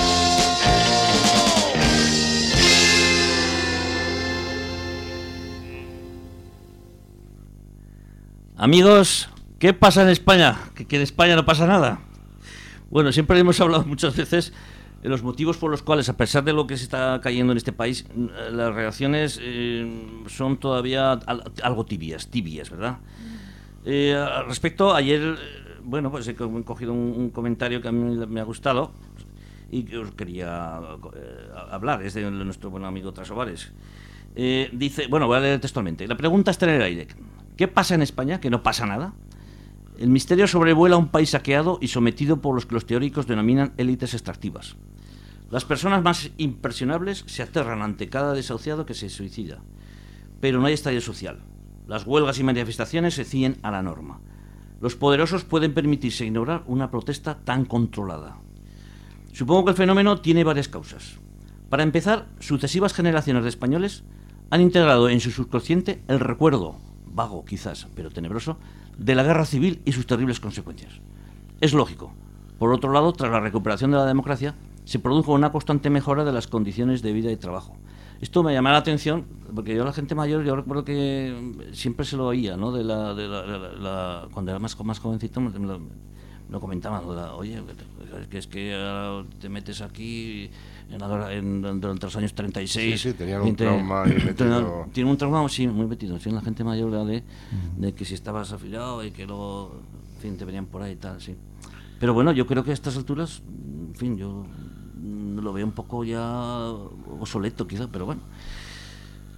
Amigos, ¿qué pasa en España? ¿Que, que en España no pasa nada? Bueno, siempre hemos hablado muchas veces de los motivos por los cuales, a pesar de lo que se está cayendo en este país, eh, las reacciones eh, son todavía al- algo tibias, tibias, ¿verdad? Eh, al respecto, ayer, eh, bueno, pues he co- he cogido un, un comentario que a mí me ha gustado y que os quería eh, hablar, es de nuestro buen amigo Trasovares. Eh, dice, bueno, voy a leer textualmente. La pregunta está en el aire. ¿Qué pasa en España? ¿Que no pasa nada? El misterio sobrevuela un país saqueado y sometido por los que los teóricos denominan élites extractivas. Las personas más impresionables se aterran ante cada desahuciado que se suicida. Pero no hay estallido social. Las huelgas y manifestaciones se ciñen a la norma. Los poderosos pueden permitirse ignorar una protesta tan controlada. Supongo que el fenómeno tiene varias causas. Para empezar, sucesivas generaciones de españoles han integrado en su subconsciente el recuerdo, vago quizás, pero tenebroso, de la guerra civil y sus terribles consecuencias. Es lógico. Por otro lado, tras la recuperación de la democracia, se produjo una constante mejora de las condiciones de vida y trabajo. Esto me llama la atención, porque yo a la gente mayor, yo recuerdo que siempre se lo oía, ¿no? De la, de la, de la, la- cuando era más, más jovencito, me lo, me lo comentaban, de la, oye, que es que ahora te metes aquí en la- en- durante los años treinta y seis. Sí, sí, tenían un y te- trauma ahí metido. Tiene un trauma, sí, muy metido. Sí, en la gente mayor la de, de que si estabas afiliado y que luego, en fin, te venían por ahí y tal, sí. Pero bueno, yo creo que a estas alturas, en fin, yo mm, lo veo un poco ya obsoleto quizá, pero bueno.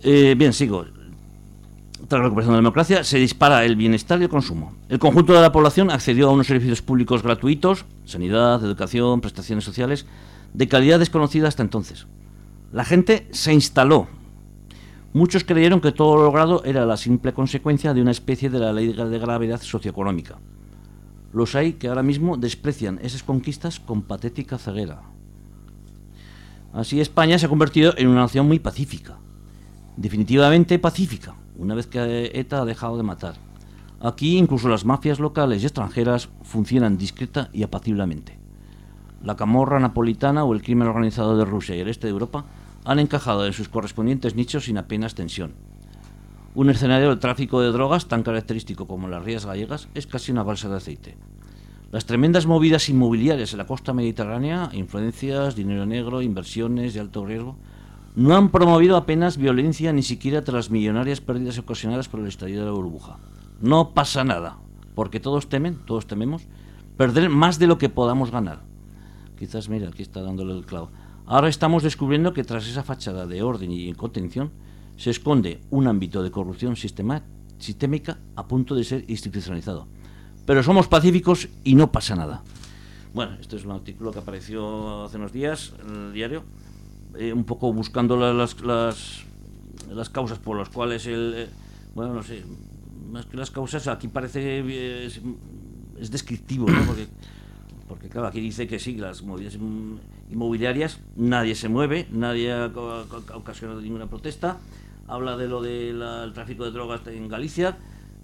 Eh, bien, sigo. Tras la recuperación de la democracia, se dispara el bienestar y el consumo. El conjunto de la población accedió a unos servicios públicos gratuitos, sanidad, educación, prestaciones sociales, de calidad desconocida hasta entonces. La gente se instaló. Muchos creyeron que todo lo logrado era la simple consecuencia de una especie de la ley de gravedad socioeconómica. Los hay que ahora mismo desprecian esas conquistas con patética ceguera. Así España se ha convertido en una nación muy pacífica. Definitivamente pacífica, una vez que ETA ha dejado de matar. Aquí incluso las mafias locales y extranjeras funcionan discreta y apaciblemente. La camorra napolitana o el crimen organizado de Rusia y el este de Europa han encajado en sus correspondientes nichos sin apenas tensión. Un escenario del tráfico de drogas tan característico como las rías gallegas es casi una balsa de aceite. Las tremendas movidas inmobiliarias en la costa mediterránea, influencias, dinero negro, inversiones de alto riesgo, no han promovido apenas violencia ni siquiera tras las millonarias pérdidas ocasionadas por el estallido de la burbuja. No pasa nada, porque todos temen, todos tememos, perder más de lo que podamos ganar. Quizás, mira, aquí está dándole el clavo. Ahora estamos descubriendo que tras esa fachada de orden y contención se esconde un ámbito de corrupción sistema, sistémica a punto de ser institucionalizado. Pero somos pacíficos y no pasa nada. Bueno, este es un artículo que apareció hace unos días en el diario, eh, un poco buscando la, las, las, las causas por las cuales el... Eh, bueno, no sé, más que las causas, aquí parece... Eh, es, es descriptivo, ¿no? Porque, porque, claro, aquí dice que sí, las movidas inmobiliarias, nadie se mueve, nadie ha, ha, ha ocasionado ninguna protesta. Habla de lo del de tráfico de drogas en Galicia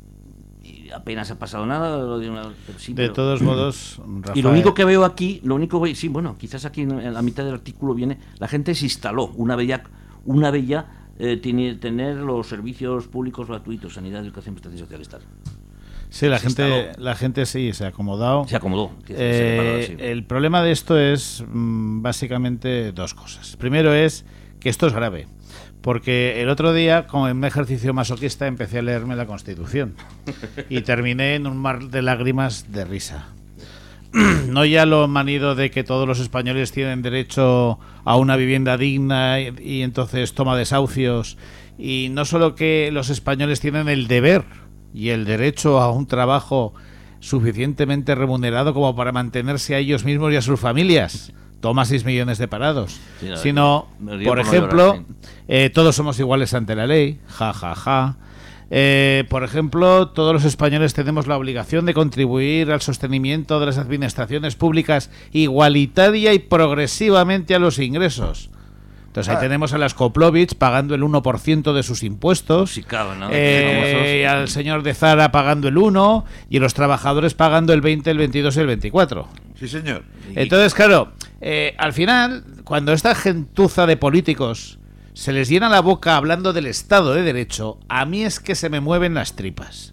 y apenas ha pasado nada. Lo de una, pero sí, de pero, todos modos, Rafael... Y lo único que veo aquí, lo único que sí, bueno, quizás aquí en la mitad del artículo viene, la gente se instaló, una bella, una bella eh, tiene, tener los servicios públicos gratuitos, sanidad, educación, prestaciones sociales, tal. Sí, la se gente, instaló. la gente sí se ha acomodado. Se acomodó. Eh, se separó, sí. El problema de esto es mmm, básicamente dos cosas. Primero es que esto es grave. Porque el otro día, como en un ejercicio masoquista, empecé a leerme la Constitución y terminé en un mar de lágrimas de risa. No ya lo manido de que todos los españoles tienen derecho a una vivienda digna y, y entonces toma desahucios, y no solo que los españoles tienen el deber y el derecho a un trabajo suficientemente remunerado como para mantenerse a ellos mismos y a sus familias. Toma seis millones de parados. Sí, sino, por, por ejemplo, llorar, sí. eh, todos somos iguales ante la ley, ja, ja, ja. Eh, por ejemplo, todos los españoles tenemos la obligación de contribuir al sostenimiento de las administraciones públicas igualitaria y progresivamente a los ingresos. Entonces ahí ah. tenemos a las Koplovich pagando el uno por ciento de sus impuestos, sí, claro, ¿no? eh, al señor de Zara pagando el uno y los trabajadores pagando el veinte, el veintidós y el veinticuatro. Sí, señor. Entonces, claro, eh, al final, cuando esta gentuza de políticos se les llena la boca hablando del Estado de Derecho, a mí es que se me mueven las tripas.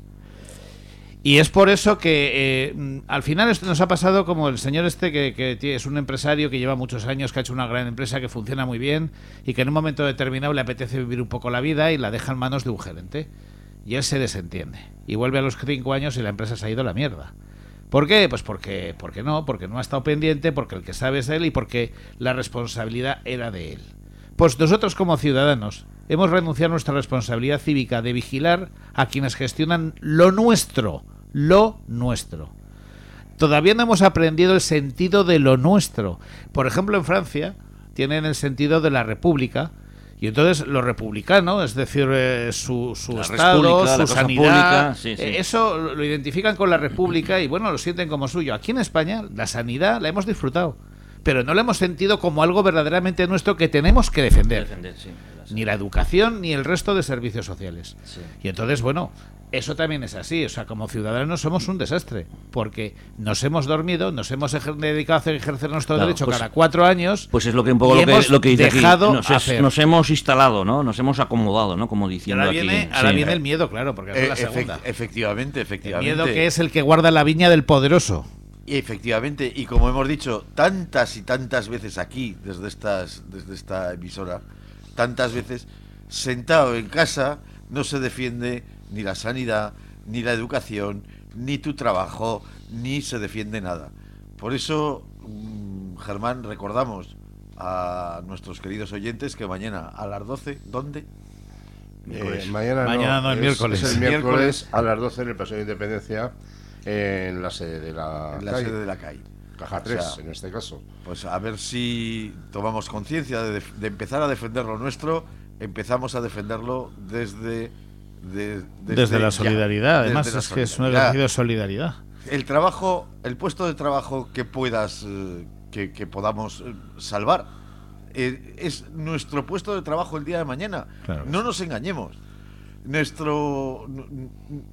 Y es por eso que eh, al final esto nos ha pasado como el señor este que, que es un empresario que lleva muchos años, que ha hecho una gran empresa que funciona muy bien y que en un momento determinado le apetece vivir un poco la vida y la deja en manos de un gerente. Y él se desentiende. Y vuelve a los cinco años y la empresa se ha ido a la mierda. ¿Por qué? Pues porque, porque no, porque no ha estado pendiente, porque el que sabe es él y porque la responsabilidad era de él. Pues nosotros como ciudadanos hemos renunciado a nuestra responsabilidad cívica de vigilar a quienes gestionan lo nuestro, lo nuestro. Todavía no hemos aprendido el sentido de lo nuestro. Por ejemplo, en Francia tienen el sentido de la república. Y entonces los republicanos, es decir, eh, su, su Estado, su sanidad, sí, sí. Eh, eso lo identifican con la república y bueno, lo sienten como suyo. Aquí en España la sanidad la hemos disfrutado, pero no la hemos sentido como algo verdaderamente nuestro que tenemos que defender. defender sí, la ni la educación ni el resto de servicios sociales. Sí. Y entonces, bueno, eso también es así. O sea, como ciudadanos somos un desastre, porque nos hemos dormido, nos hemos dedicado a ejercer nuestro claro, derecho pues, cada cuatro años. Pues es lo que un poco lo que, lo que dice dejado aquí. Nos, hacer. nos hemos instalado, ¿no? Nos hemos acomodado, ¿no? Como diciendo y ahora viene, aquí. Ahora sí. viene el miedo, claro, porque es eh, la segunda. Efect- efectivamente, efectivamente. El miedo que es el que guarda la viña del poderoso. Y efectivamente, y como hemos dicho tantas y tantas veces aquí, desde estas, desde esta emisora, tantas veces, sentado en casa no se defiende ni la sanidad, ni la educación, ni tu trabajo, ni se defiende nada. Por eso, Germán, recordamos a nuestros queridos oyentes que mañana a las doce, ¿dónde? Eh, mañana, Mañana no, el es, miércoles. es el Miércoles. miércoles a las doce en el Paseo de Independencia, en la sede de la, En la C A I, sede de la C A I. Caja tres, O sea, en este caso. Pues a ver si tomamos conciencia de, def- de empezar a defender lo nuestro, empezamos a defenderlo desde... de- Desde la ya, solidaridad, además desde la es que es un solidaridad. ejercicio de solidaridad. El trabajo, el puesto de trabajo que puedas, eh, que, que podamos eh, salvar, eh, es nuestro puesto de trabajo el día de mañana. Claro que No sí. nos engañemos. Nuestro, n- n-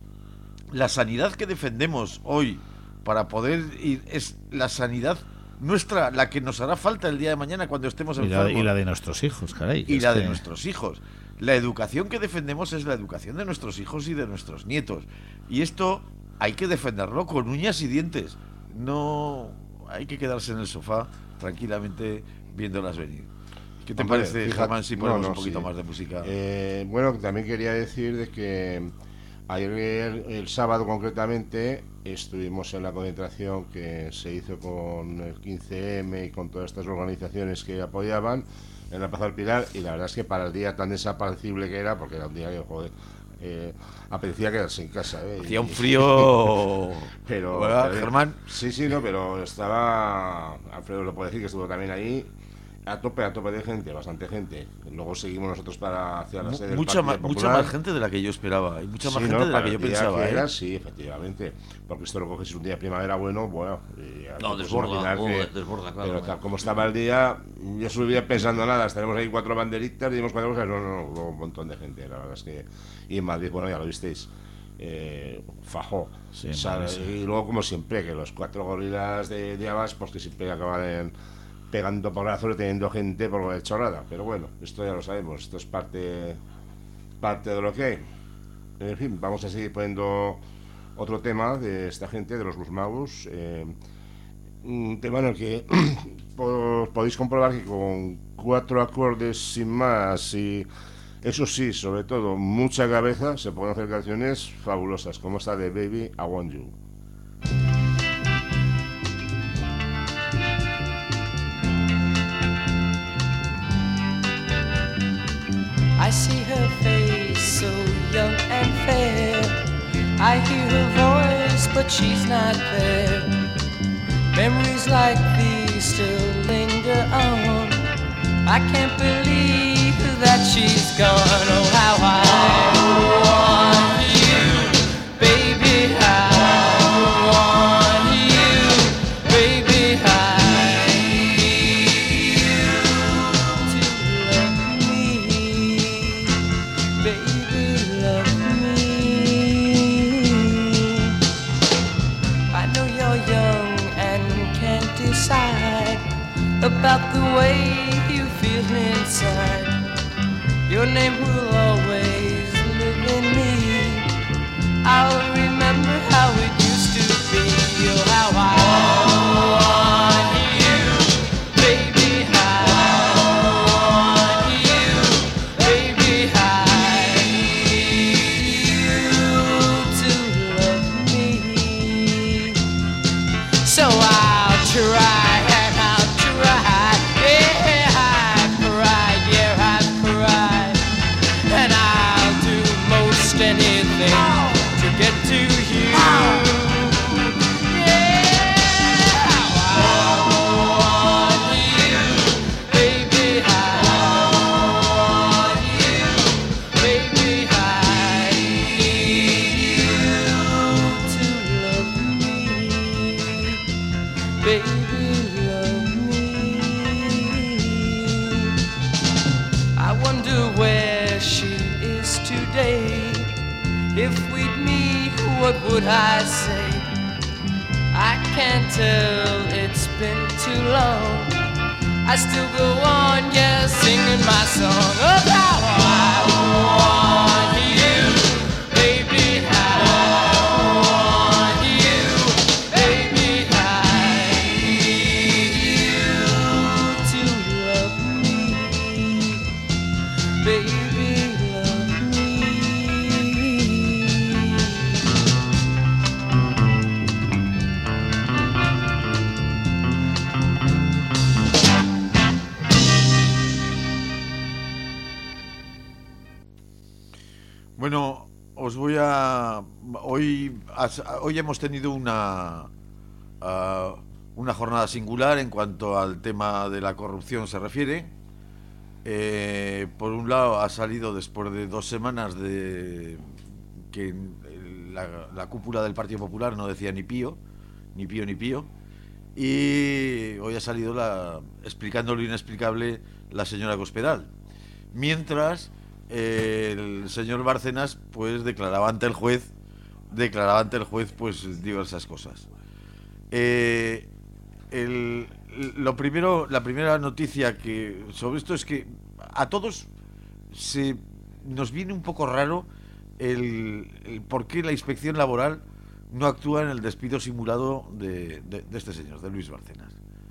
la sanidad que defendemos hoy para poder ir es la sanidad nuestra, la que nos hará falta el día de mañana cuando estemos Y la, enfermos. y la de nuestros hijos, caray. Y es la de que- nuestros hijos. La educación que defendemos es la educación de nuestros hijos y de nuestros nietos. Y esto hay que defenderlo con uñas y dientes. No hay que quedarse en el sofá tranquilamente viéndolas venir. ¿Qué te Hombre, parece, fíjate- Germán, si ponemos no, no, un poquito sí. más de música? Eh, bueno, también quería decir de que ayer, el, el sábado concretamente, estuvimos en la concentración que se hizo con el quince eme y con todas estas organizaciones que apoyaban en la Plaza del Pilar, y la verdad es que para el día tan desapacible que era, porque era un día que, joder, eh, apetecía quedarse en casa. ¿eh? Hacía un Y- frío... Pero, ¿Verdad, pero- Germán? Sí, sí, no, pero estaba. Alfredo lo puede decir, que estuvo también ahí. A tope, a tope de gente, bastante gente. Luego seguimos nosotros para hacia la Mu- sede del mucha, Partido ma- mucha Popular. más gente de la que yo esperaba. Y mucha más Sí, gente ¿no? de la Para que yo el día pensaba. que ¿eh? era, sí, efectivamente. Porque esto lo coges un día de primavera bueno, bueno. y ya te No, puedes desborda, imaginar oh, que- desborda, claro. Pero tal como estaba el día, yo subía pensando nada. Estaremos ahí cuatro banderitas, dimos cuatro cosas. No, no, no, hubo un montón de gente, la verdad es que. Y en Madrid, bueno, ya lo visteis. Eh, fajó. Sí, O sea, Madrid, sí. y luego, como siempre, que los cuatro gorilas de, de Abas, pues que siempre acaban en, pegando porrazos y teniendo gente por la chorrada. Pero bueno, esto ya lo sabemos, esto es parte, parte de lo que hay. En fin, vamos a seguir poniendo otro tema de esta gente, de los Blues Magus. Eh, un tema en el que po- podéis comprobar que con cuatro acordes sin más y eso sí, sobre todo, mucha cabeza, se pueden hacer canciones fabulosas, como esta de Baby, I Want You. I see her face so young and fair. I hear her voice, but she's not there. Memories like these still linger on. I can't believe that she's gone. Oh, how I want you, baby. I want you, baby. I need you to love me, baby. Love me. I know you're young and can't decide about the way you feel inside. Your name will always live in me. I'll remember how it used to be. Oh, how I want you, baby. I want you, baby. I need you to love me. So I'll try and I'll try. Yeah, I've cried, yeah, I've cried. And I'll do most anything to get to you. Yeah, I want you, baby. I want you, baby. I need you to love me, baby. Love me. I wonder where she is today. If we'd meet, what would I say? I can't tell, it's been too long. I still go on, yeah, singing my song of how I want you, baby. I want you, baby. I need you to love me, baby. Love me. os voy a... Hoy, hoy hemos tenido una, uh, una jornada singular en cuanto al tema de la corrupción se refiere. Eh, por un lado, ha salido después de dos semanas de que la, la cúpula del Partido Popular no decía ni pío, ni pío ni pío, y hoy ha salido la, explicando lo inexplicable la señora Cospedal. Mientras eh, el señor Bárcenas pues declaraba ante el juez, declaraba ante el juez pues diversas cosas. Eh, el Lo primero, la primera noticia que sobre esto es que a todos se nos viene un poco raro el, el por qué la inspección laboral no actúa en el despido simulado de, de, de este señor, de Luis Bárcenas.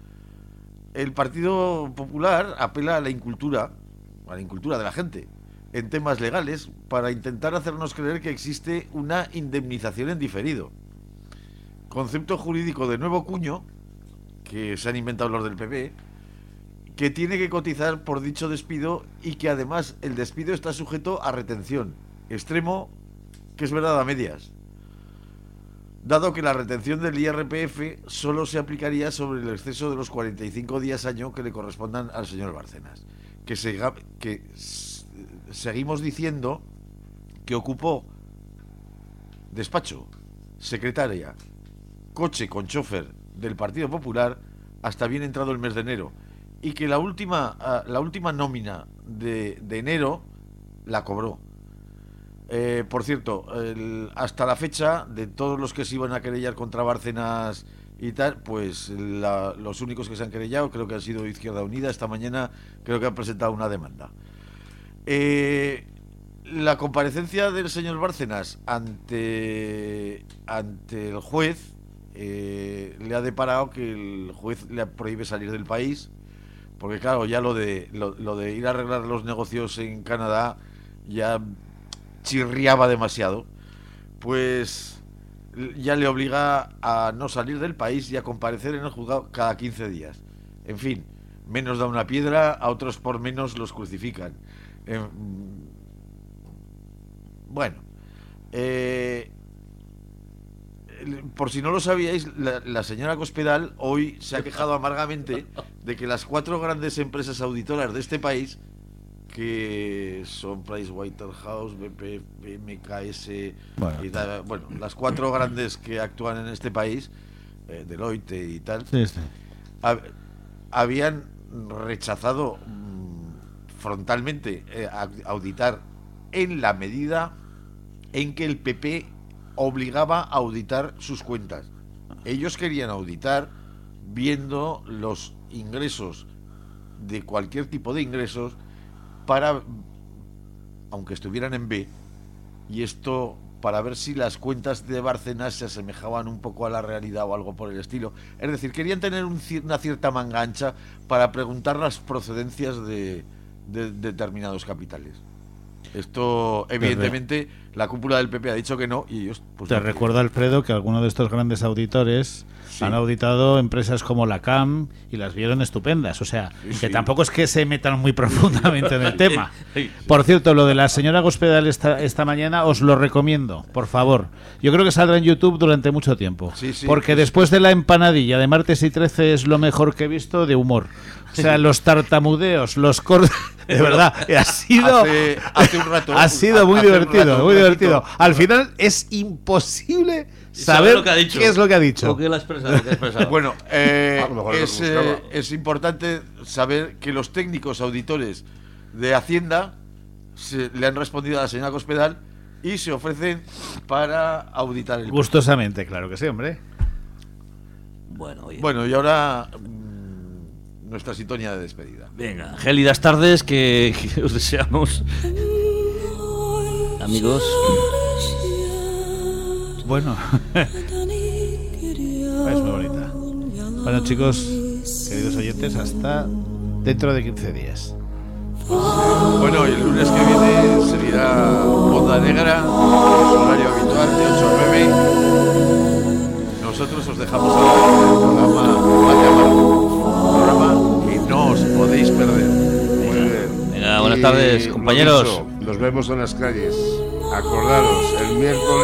El Partido Popular apela a la incultura, a la incultura de la gente en temas legales para intentar hacernos creer que existe una indemnización en diferido. Concepto jurídico de nuevo cuño que se han inventado los del P P, que tiene que cotizar por dicho despido y que además el despido está sujeto a retención, extremo que es verdad a medias, dado que la retención del I R P F solo se aplicaría sobre el exceso de los cuarenta y cinco días año que le correspondan al señor Bárcenas, que, se, que s- seguimos diciendo que ocupó despacho, secretaria, coche con chofer del Partido Popular hasta bien entrado el mes de enero, y que la última uh, la última nómina de, de enero la cobró. Eh, por cierto, el, hasta la fecha, de todos los que se iban a querellar contra Bárcenas y tal, pues la, los únicos que se han querellado creo que han sido Izquierda Unida. Esta mañana creo que han presentado una demanda. Eh, la comparecencia del señor Bárcenas ante ante el juez Eh, le ha deparado que el juez le prohíbe salir del país, porque claro, ya lo de lo, lo de ir a arreglar los negocios en Canadá ya chirriaba demasiado, pues ya le obliga a no salir del país y a comparecer en el juzgado cada quince días. En fin, menos da una piedra, a otros por menos los crucifican. Eh, bueno, eh por si no lo sabíais, la, la señora Cospedal hoy se ha quejado amargamente de que las cuatro grandes empresas auditoras de este país, que son PricewaterhouseCoopers, B P, B M K S, Bueno, y tal, bueno, las cuatro grandes que actúan en este país, eh, Deloitte y tal, Sí, sí. hab- habían rechazado mmm, frontalmente eh, a- auditar en la medida en que el P P obligaba a auditar sus cuentas. Ellos querían auditar viendo los ingresos de cualquier tipo de ingresos para, aunque estuvieran en B, y esto para ver si las cuentas de Bárcenas se asemejaban un poco a la realidad o algo por el estilo. Es decir, querían tener un, una cierta manga ancha para preguntar las procedencias de, de, de determinados capitales. Esto, evidentemente, la cúpula del P P ha dicho que no, y ellos... Pues, Te no recuerdo, Alfredo, que algunos de estos grandes auditores Sí. han auditado empresas como la C A M y las vieron estupendas. O sea, Sí, que sí. tampoco es que se metan muy profundamente en el tema. Por cierto, lo de la señora Cospedal esta, esta mañana os lo recomiendo, por favor. Yo creo que saldrá en YouTube durante mucho tiempo. Sí, sí, porque pues- después de la empanadilla de martes y trece es lo mejor que he visto de humor. O sea, los tartamudeos, los cortes... De verdad, ha sido... Hace, hace un rato... Ha sido muy hace un divertido, rato, muy un divertido. ratito, Al final es imposible Saber saber lo que ha dicho. qué es lo que ha dicho. O qué la expresa, lo que ha expresado. Bueno, eh, A lo mejor es, lo buscaba. eh, es importante saber que los técnicos auditores de Hacienda se, le han respondido a la señora Cospedal y se ofrecen para auditar el... Gustosamente, claro que sí, hombre. Bueno, oye. Bueno, y ahora mmm, nuestra sintonía de despedida. Venga, gélidas tardes que, que os deseamos. Amigos. Bueno, es muy bonita. Bueno, chicos, queridos oyentes, hasta dentro de quince días. Bueno, y el lunes que viene seguirá Onda Negra, en su horario habitual de ocho a nueve. Nosotros os dejamos ahora en el programa Vaya Mal, un programa que no os podéis perder. Muy bien. Venga, buenas Y tardes, lo compañeros. dicho, nos vemos en las calles. Acordaros, el miércoles